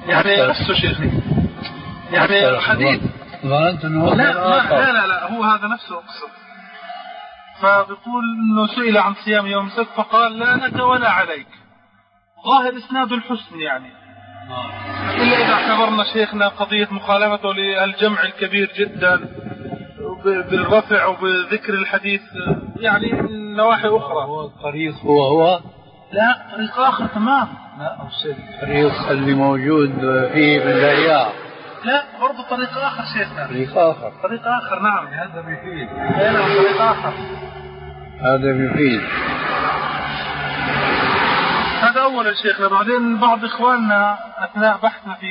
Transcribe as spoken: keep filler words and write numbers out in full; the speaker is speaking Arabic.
يعني نفسه شيخي، يعني حديث ظننت انه لا, لا لا لا هو هذا نفسه أقصد. فبيقول انه سئل عن صيام يوم السبت فقال لا لك ولا عليك، ظاهر اسناد الحسن يعني، إلا إذا اعتبرنا شيخنا قضية مخالفته للجمع الكبير جدا بالرفع وبذكر الحديث يعني من نواحي أخرى. هو الطريق هو هو لا طريق آخر تمام. لا الطريق اللي موجود فيه بالرياض لا برضو طريق آخر شيخنا. طريق آخر طريق آخر نعم. هذا بيفيد. نعم طريق آخر. هذا بيفيد. هذا أول شيخنا. بعدين بعض إخواننا أثناء بحثنا في